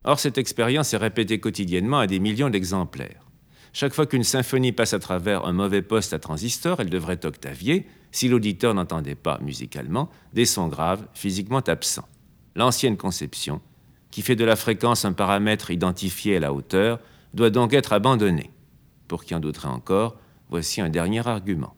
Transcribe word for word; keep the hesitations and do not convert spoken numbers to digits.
Or, cette expérience est répétée quotidiennement à des millions d'exemplaires. Chaque fois qu'une symphonie passe à travers un mauvais poste à transistor, elle devrait octavier, si l'auditeur n'entendait pas musicalement, des sons graves, physiquement absents. L'ancienne conception, qui fait de la fréquence un paramètre identifié à la hauteur, doit donc être abandonnée. Pour qui en douterait encore, voici un dernier argument.